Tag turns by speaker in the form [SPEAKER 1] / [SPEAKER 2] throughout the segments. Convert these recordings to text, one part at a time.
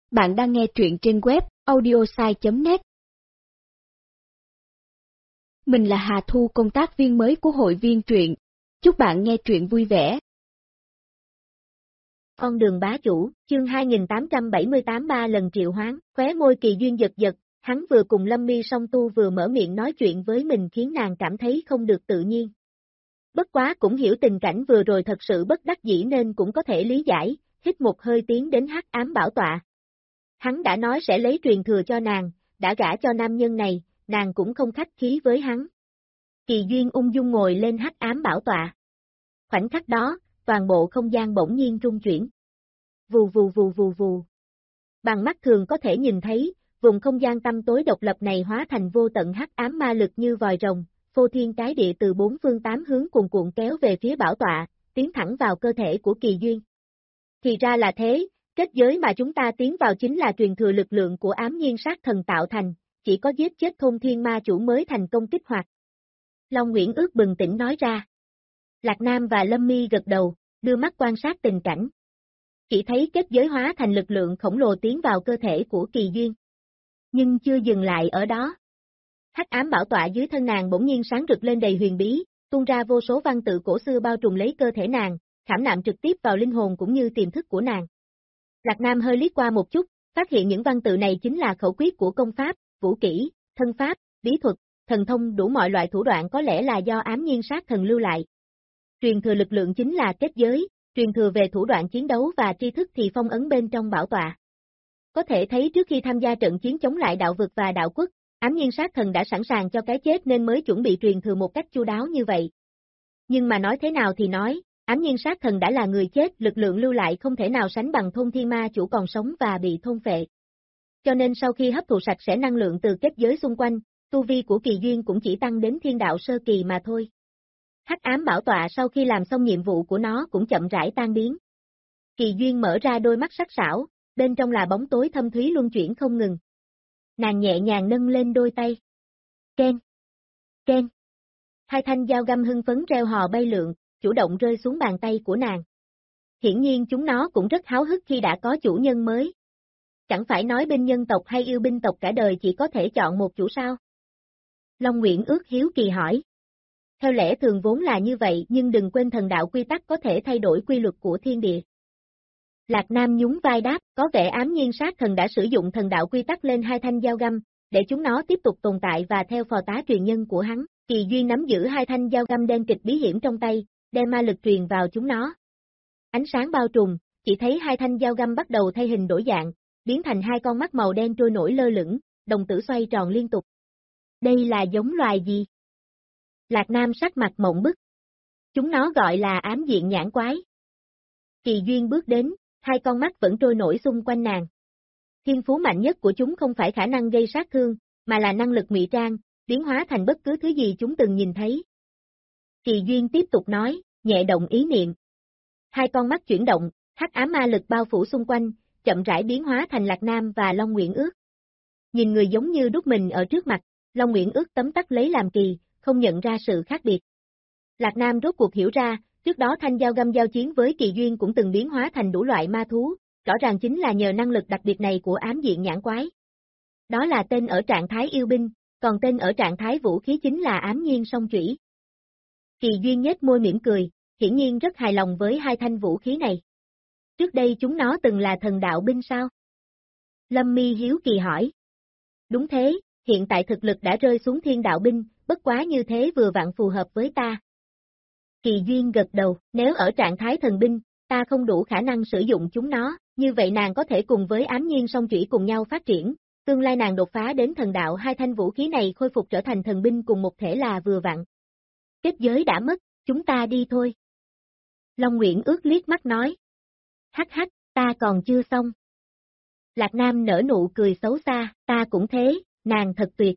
[SPEAKER 1] Bạn đang nghe truyện trên web audiosai.net. Mình là Hà Thu, công tác viên mới của hội viên truyện. Chúc bạn nghe truyện vui vẻ.
[SPEAKER 2] Con đường bá chủ, chương 2878 ba lần triệu hoán, khóe môi Kỳ Duyên giật giật, hắn vừa cùng Lâm Mi song tu vừa mở miệng nói chuyện với mình khiến nàng cảm thấy không được tự nhiên. Bất quá cũng hiểu tình cảnh vừa rồi thật sự bất đắc dĩ nên cũng có thể lý giải, hít một hơi tiến đến Hắc Ám Bảo Tọa. Hắn đã nói sẽ lấy truyền thừa cho nàng, đã gả cho nam nhân này, nàng cũng không khách khí với hắn. Kỳ Duyên ung dung ngồi lên Hắc Ám Bảo Tọa. Khoảnh khắc đó, toàn bộ không gian bỗng nhiên rung chuyển. Vù vù vù vù vù. Bằng mắt thường có thể nhìn thấy, vùng không gian tăm tối độc lập này hóa thành vô tận hắc ám ma lực như vòi rồng, phô thiên cái địa từ bốn phương tám hướng cuồn cuộn kéo về phía bảo tọa, tiến thẳng vào cơ thể của Kỳ Duyên. Thì ra là thế, kết giới mà chúng ta tiến vào chính là truyền thừa lực lượng của ám nhiên sát thần tạo thành, chỉ có giết chết thôn thiên ma chủ mới thành công kích hoạt. Long Nguyễn Ước bừng tỉnh nói ra. Lạc Nam và Lâm Mi gật đầu, đưa mắt quan sát tình cảnh. Chỉ thấy kết giới hóa thành lực lượng khổng lồ tiến vào cơ thể của Kỳ Duyên. Nhưng chưa dừng lại ở đó. Hắc ám bảo tọa dưới thân nàng bỗng nhiên sáng rực lên đầy huyền bí, tuôn ra vô số văn tự cổ xưa bao trùm lấy cơ thể nàng, khảm nạm trực tiếp vào linh hồn cũng như tiềm thức của nàng. Lạc Nam hơi liếc qua một chút, phát hiện những văn tự này chính là khẩu quyết của công pháp, vũ kỹ, thân pháp, bí thuật, thần thông đủ mọi loại thủ đoạn có lẽ là do ám nhiên sát thần lưu lại. Truyền thừa lực lượng chính là kết giới, truyền thừa về thủ đoạn chiến đấu và tri thức thì phong ấn bên trong bảo tọa. Có thể thấy trước khi tham gia trận chiến chống lại đạo vực và đạo quốc, ám nhiên sát thần đã sẵn sàng cho cái chết nên mới chuẩn bị truyền thừa một cách chu đáo như vậy. Nhưng mà nói thế nào thì nói, ám nhiên sát thần đã là người chết, lực lượng lưu lại không thể nào sánh bằng thôn thiên ma chủ còn sống và bị thôn phệ. Cho nên sau khi hấp thụ sạch sẽ năng lượng từ kết giới xung quanh, tu vi của Kỳ Duyên cũng chỉ tăng đến thiên đạo sơ kỳ mà thôi. Hắc ám bảo tọa sau khi làm xong nhiệm vụ của nó cũng chậm rãi tan biến. Kỳ Duyên mở ra đôi mắt sắc sảo, bên trong là bóng tối thâm thúy luân chuyển không ngừng. Nàng nhẹ nhàng nâng lên đôi tay. Ken! Ken! Hai thanh dao găm hưng phấn reo hò bay lượn, chủ động rơi xuống bàn tay của nàng. Hiển nhiên chúng nó cũng rất háo hức khi đã có chủ nhân mới. Chẳng phải nói binh nhân tộc hay yêu binh tộc cả đời chỉ có thể chọn một chủ sao? Long Nguyễn Ước hiếu kỳ hỏi. Theo lẽ thường vốn là như vậy nhưng đừng quên thần đạo quy tắc có thể thay đổi quy luật của thiên địa. Lạc Nam nhún vai đáp, có vẻ ám nhiên sát thần đã sử dụng thần đạo quy tắc lên hai thanh dao găm, để chúng nó tiếp tục tồn tại và theo phò tá truyền nhân của hắn. Kỳ Duyên nắm giữ hai thanh dao găm đen kịch bí hiểm trong tay, đem ma lực truyền vào chúng nó. Ánh sáng bao trùm, chỉ thấy hai thanh dao găm bắt đầu thay hình đổi dạng, biến thành hai con mắt màu đen trôi nổi lơ lửng, đồng tử xoay tròn liên tục. Đây là giống loài gì? Lạc Nam sắc mặt mộng bức. Chúng nó gọi là ám diện nhãn quái. Kỳ Duyên bước đến, hai con mắt vẫn trôi nổi xung quanh nàng. Thiên phú mạnh nhất của chúng không phải khả năng gây sát thương, mà là năng lực ngụy trang, biến hóa thành bất cứ thứ gì chúng từng nhìn thấy. Kỳ Duyên tiếp tục nói, nhẹ động ý niệm. Hai con mắt chuyển động, hắc ám ma lực bao phủ xung quanh, chậm rãi biến hóa thành Lạc Nam và Long Nguyễn Ước. Nhìn người giống như đúc mình ở trước mặt, Long Nguyễn Ước tấm tắc lấy làm kỳ, không nhận ra sự khác biệt. Lạc Nam rốt cuộc hiểu ra, trước đó thanh dao găm giao chiến với Kỳ Duyên cũng từng biến hóa thành đủ loại ma thú, rõ ràng chính là nhờ năng lực đặc biệt này của ám diện nhãn quái. Đó là tên ở trạng thái yêu binh, còn tên ở trạng thái vũ khí chính là ám nhiên song chủy. Kỳ Duyên nhếch môi mỉm cười, hiển nhiên rất hài lòng với hai thanh vũ khí này. Trước đây chúng nó từng là thần đạo binh sao? Lâm Mi hiếu kỳ hỏi. Đúng thế, hiện tại thực lực đã rơi xuống thiên đạo binh, bất quá như thế vừa vặn phù hợp với ta. Kỳ Duyên gật đầu, nếu ở trạng thái thần binh, ta không đủ khả năng sử dụng chúng nó, như vậy nàng có thể cùng với ám nhiên song chủy cùng nhau phát triển, tương lai nàng đột phá đến thần đạo hai thanh vũ khí này khôi phục trở thành thần binh cùng một thể là vừa vặn. Kết giới đã mất, chúng ta đi thôi. Long Nguyễn Ước liếc mắt nói. Hắc hắc, ta còn chưa xong. Lạc Nam nở nụ cười xấu xa, ta cũng thế, nàng thật tuyệt.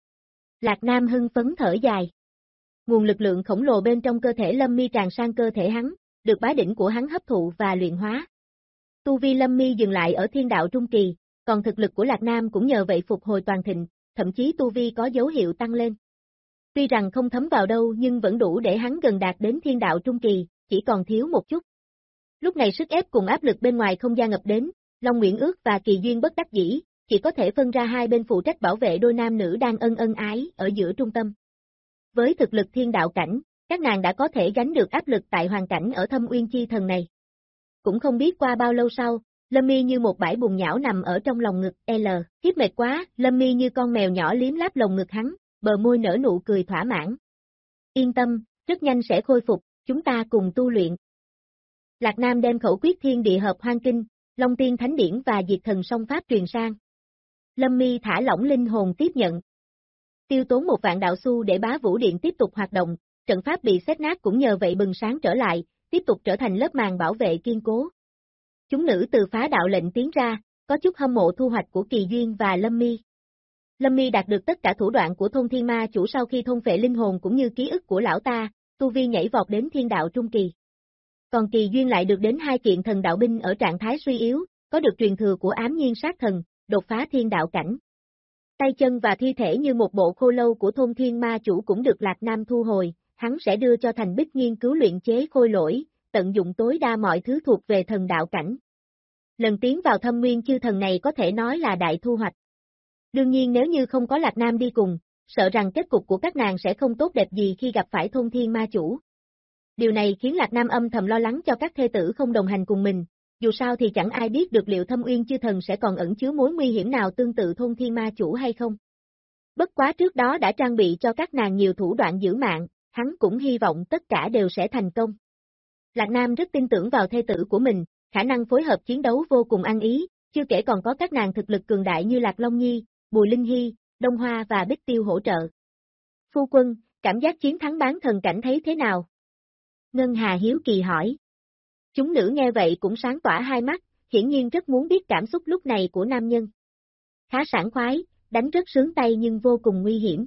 [SPEAKER 2] Lạc Nam hưng phấn thở dài. Nguồn lực lượng khổng lồ bên trong cơ thể Lâm Mi tràn sang cơ thể hắn, được bá đỉnh của hắn hấp thụ và luyện hóa. Tu vi Lâm Mi dừng lại ở thiên đạo trung kỳ, còn thực lực của Lạc Nam cũng nhờ vậy phục hồi toàn thịnh, thậm chí tu vi có dấu hiệu tăng lên. Tuy rằng không thấm vào đâu nhưng vẫn đủ để hắn gần đạt đến thiên đạo trung kỳ, chỉ còn thiếu một chút. Lúc này sức ép cùng áp lực bên ngoài không gian ập đến, Long Nguyễn Ước và Kỳ Duyên bất đắc dĩ, chỉ có thể phân ra hai bên phụ trách bảo vệ đôi nam nữ đang ân ân ái ở giữa trung tâm. Với thực lực thiên đạo cảnh, các nàng đã có thể gánh được áp lực tại hoàn cảnh ở Thâm Uyên Chi Thần này. Cũng không biết qua bao lâu sau, Lâm Mi như một bãi bùn nhão nằm ở trong lòng ngực Hiếp mệt quá, Lâm Mi như con mèo nhỏ liếm láp lồng ngực hắn, bờ môi nở nụ cười thỏa mãn. Yên tâm, rất nhanh sẽ khôi phục, chúng ta cùng tu luyện. Lạc Nam đem khẩu quyết thiên địa hợp hoang kinh, Long Tiên Thánh Điển và Diệt Thần Song Pháp truyền sang. Lâm Mi thả lỏng linh hồn tiếp nhận. Tiêu tốn 1 vạn đạo xu để Bá Vũ Điện tiếp tục hoạt động, trận pháp bị xếp nát cũng nhờ vậy bừng sáng trở lại, tiếp tục trở thành lớp màn bảo vệ kiên cố. Chúng nữ từ phá đạo lệnh tiến ra, có chút hâm mộ thu hoạch của Kỳ Duyên và Lâm Mi. Lâm Mi đạt được tất cả thủ đoạn của thôn thiên ma chủ sau khi thôn phệ linh hồn cũng như ký ức của lão ta, tu vi nhảy vọt đến thiên đạo trung kỳ. Còn Kỳ Duyên lại được đến 2 kiện thần đạo binh ở trạng thái suy yếu, có được truyền thừa của ám nhiên sát thần, đột phá thiên đạo cảnh. Tay chân và thi thể như một bộ khô lâu của thôn thiên ma chủ cũng được Lạc Nam thu hồi, hắn sẽ đưa cho Thành Bích nghiên cứu luyện chế khôi lỗi, tận dụng tối đa mọi thứ thuộc về thần đạo cảnh. Lần tiến vào Thâm Nguyên Chư Thần này có thể nói là đại thu hoạch. Đương nhiên nếu như không có Lạc Nam đi cùng, sợ rằng kết cục của các nàng sẽ không tốt đẹp gì khi gặp phải thôn thiên ma chủ. Điều này khiến Lạc Nam âm thầm lo lắng cho các thê tử không đồng hành cùng mình, dù sao thì chẳng ai biết được liệu Thâm Uyên Chư Thần sẽ còn ẩn chứa mối nguy hiểm nào tương tự thôn thiên ma chủ hay không. Bất quá trước đó đã trang bị cho các nàng nhiều thủ đoạn giữ mạng, hắn cũng hy vọng tất cả đều sẽ thành công. Lạc Nam rất tin tưởng vào thê tử của mình, khả năng phối hợp chiến đấu vô cùng ăn ý, chưa kể còn có các nàng thực lực cường đại như Lạc Long Nhi, Bùi Linh Hy, Đông Hoa và Bích Tiêu hỗ trợ. Phu quân, cảm giác chiến thắng bán thần cảnh thấy thế nào? Ngân Hà hiếu kỳ hỏi. Chúng nữ nghe vậy cũng sáng tỏa hai mắt, hiển nhiên rất muốn biết cảm xúc lúc này của nam nhân. Khá sảng khoái, đánh rất sướng tay nhưng vô cùng nguy hiểm.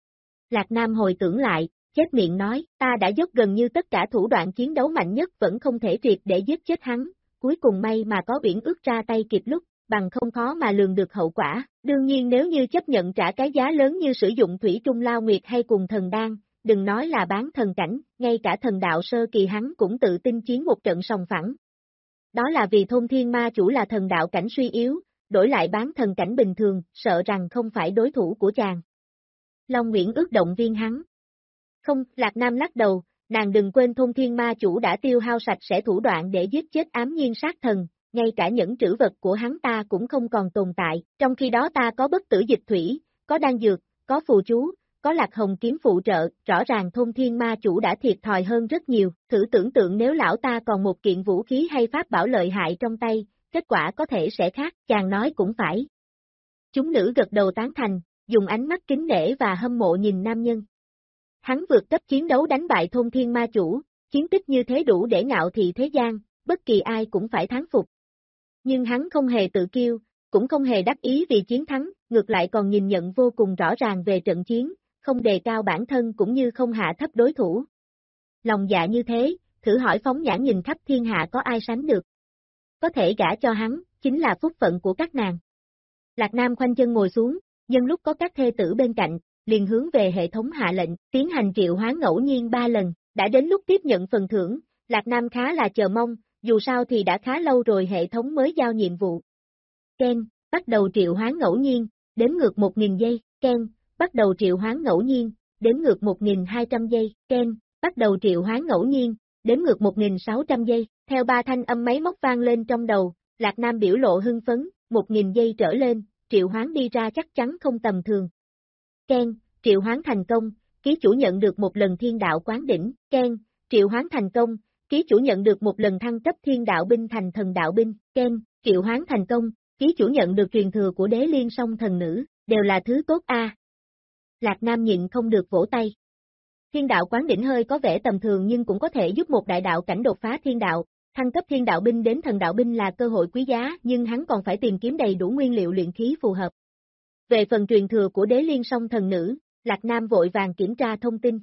[SPEAKER 2] Lạc Nam hồi tưởng lại, chép miệng nói, ta đã dốc gần như tất cả thủ đoạn chiến đấu mạnh nhất vẫn không thể triệt để giết chết hắn, cuối cùng may mà có Uyển Ước ra tay kịp lúc, bằng không khó mà lường được hậu quả. Đương nhiên nếu như chấp nhận trả cái giá lớn như sử dụng thủy trung lao nguyệt hay cùng thần đan, đừng nói là bán thần cảnh, ngay cả thần đạo sơ kỳ hắn cũng tự tin chiến một trận sòng phẳng. Đó là vì thôn thiên ma chủ là thần đạo cảnh suy yếu, đổi lại bán thần cảnh bình thường, sợ rằng không phải đối thủ của chàng. Long Nguyễn Ước động viên hắn. Không, Lạc Nam lắc đầu, nàng đừng quên thôn thiên ma chủ đã tiêu hao sạch sẽ thủ đoạn để giết chết ám nhiên sát thần, ngay cả những trữ vật của hắn ta cũng không còn tồn tại, trong khi đó ta có bất tử dịch thủy, có đan dược, có phù chú, có Lạc Hồng kiếm phụ trợ, rõ ràng thôn thiên ma chủ đã thiệt thòi hơn rất nhiều, thử tưởng tượng nếu lão ta còn một kiện vũ khí hay pháp bảo lợi hại trong tay, kết quả có thể sẽ khác, chàng nói cũng phải. Chúng nữ gật đầu tán thành, dùng ánh mắt kính nể và hâm mộ nhìn nam nhân. Hắn vượt cấp chiến đấu đánh bại thôn thiên ma chủ, chiến tích như thế đủ để ngạo thị thế gian, bất kỳ ai cũng phải thán phục. Nhưng hắn không hề tự kiêu, cũng không hề đắc ý vì chiến thắng, ngược lại còn nhìn nhận vô cùng rõ ràng về trận chiến, không đề cao bản thân cũng như không hạ thấp đối thủ. Lòng dạ như thế, thử hỏi phóng nhãn nhìn khắp thiên hạ có ai sánh được. Có thể gả cho hắn, chính là phúc phận của các nàng. Lạc Nam khoanh chân ngồi xuống, nhân lúc có các thê tử bên cạnh, liền hướng về hệ thống hạ lệnh, tiến hành triệu hoán ngẫu nhiên 3 lần, đã đến lúc tiếp nhận phần thưởng, Lạc Nam khá là chờ mong, dù sao thì đã khá lâu rồi hệ thống mới giao nhiệm vụ. Ken, bắt đầu triệu hoán ngẫu nhiên, đếm ngược 1000 giây, Ken, bắt đầu triệu hoán ngẫu nhiên, đếm ngược 1200 giây, Ken, bắt đầu triệu hoán ngẫu nhiên, đếm ngược 1600 giây, theo 3 thanh âm máy móc vang lên trong đầu, Lạc Nam biểu lộ hưng phấn, 1000 giây trở lên, triệu hoán đi ra chắc chắn không tầm thường. Ken, triệu hoán thành công, ký chủ nhận được một lần thiên đạo quán đỉnh, Ken, triệu hoán thành công, ký chủ nhận được một lần thăng cấp thiên đạo binh thành thần đạo binh, Ken, triệu hoán thành công, ký chủ nhận được truyền thừa của đế liên song thần nữ, đều là thứ tốt a. Lạc Nam nhịn không được vỗ tay. Thiên đạo quán đỉnh hơi có vẻ tầm thường nhưng cũng có thể giúp một đại đạo cảnh đột phá thiên đạo, thăng cấp thiên đạo binh đến thần đạo binh là cơ hội quý giá nhưng hắn còn phải tìm kiếm đầy đủ nguyên liệu luyện khí phù hợp. Về phần truyền thừa của đế liên song thần nữ, Lạc Nam vội vàng kiểm tra thông tin.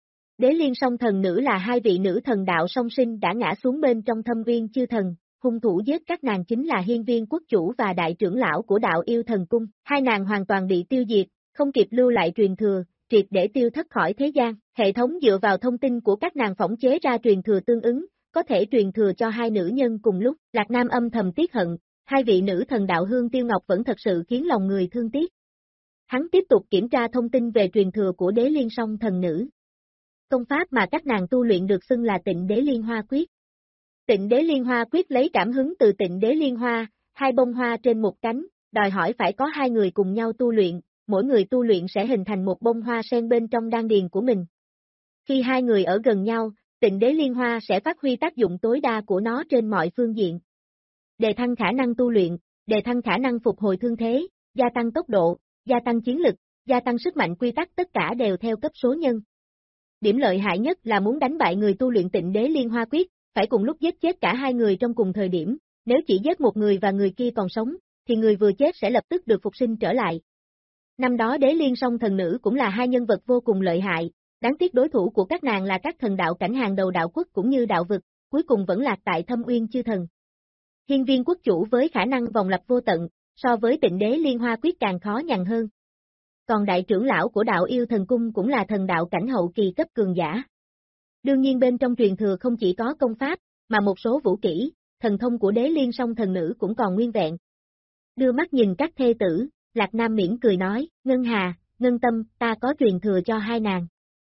[SPEAKER 2] Đế liên song thần nữ là 2 vị nữ thần đạo song sinh đã ngã xuống bên trong Thâm Uyên Chư Thần, hung thủ giết các nàng chính là Hiên Viên quốc chủ và đại trưởng lão của đạo yêu thần cung, 2 nàng hoàn toàn bị tiêu diệt, không kịp lưu lại truyền thừa, triệt để tiêu thất khỏi thế gian, hệ thống dựa vào thông tin của các nàng phỏng chế ra truyền thừa tương ứng, có thể truyền thừa cho 2 nữ nhân cùng lúc, Lạc Nam âm thầm tiếc hận, Hai vị nữ thần đạo Hương Tiêu Ngọc vẫn thật sự khiến lòng người thương tiếc. Hắn tiếp tục kiểm tra thông tin về truyền thừa của Đế Liên Song thần nữ. Công pháp mà các nàng tu luyện được xưng là Tịnh Đế Liên Hoa Quyết. Tịnh Đế Liên Hoa Quyết lấy cảm hứng từ Tịnh Đế Liên Hoa, hai bông hoa trên một cánh, đòi hỏi phải có hai người cùng nhau tu luyện, mỗi người tu luyện sẽ hình thành một bông hoa sen bên trong đan điền của mình. Khi hai người ở gần nhau, Tịnh Đế Liên Hoa sẽ phát huy tác dụng tối đa của nó trên mọi phương diện. Đề thăng khả năng tu luyện, đề thăng khả năng phục hồi thương thế, gia tăng tốc độ, gia tăng chiến lực, gia tăng sức mạnh quy tắc, tất cả đều theo cấp số nhân. Điểm lợi hại nhất là muốn đánh bại người tu luyện Tịnh Đế Liên Hoa Quyết, phải cùng lúc giết chết cả hai người trong cùng thời điểm, nếu chỉ giết một người và người kia còn sống, thì người vừa chết sẽ lập tức được phục sinh trở lại. Năm đó Đế Liên Song thần nữ cũng là hai nhân vật vô cùng lợi hại, đáng tiếc đối thủ của các nàng là các thần đạo cảnh hàng đầu đạo quốc cũng như đạo vực, cuối cùng vẫn lạc tại Thâm Uyên Chư Thần. Hiên Viên quốc chủ với khả năng vòng lặp vô tận, so với Tịnh Đế Liên Hoa Quyết càng khó nhằn hơn. Còn đại trưởng lão của đạo yêu thần cung cũng là thần đạo cảnh hậu kỳ cấp cường giả. Đương nhiên bên trong truyền thừa không chỉ có công pháp, mà một số vũ kỹ, thần thông của Đế Liên Song thần nữ cũng còn nguyên vẹn. Đưa mắt nhìn các thê tử, Lạc Nam mỉm cười nói, Ngân Hà, Ngân Tâm, ta có truyền thừa cho hai nàng.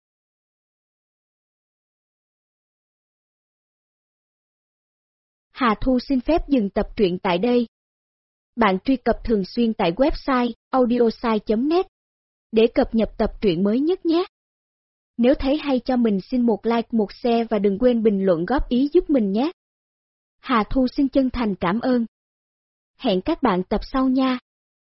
[SPEAKER 1] Hà Thu xin phép dừng tập truyện tại đây. Bạn truy cập thường xuyên tại website audiosai.net để cập nhật tập truyện mới nhất nhé. Nếu thấy hay cho mình xin một like, một share và đừng quên bình luận góp ý giúp mình nhé. Hà Thu xin chân thành cảm ơn. Hẹn các bạn tập sau nha.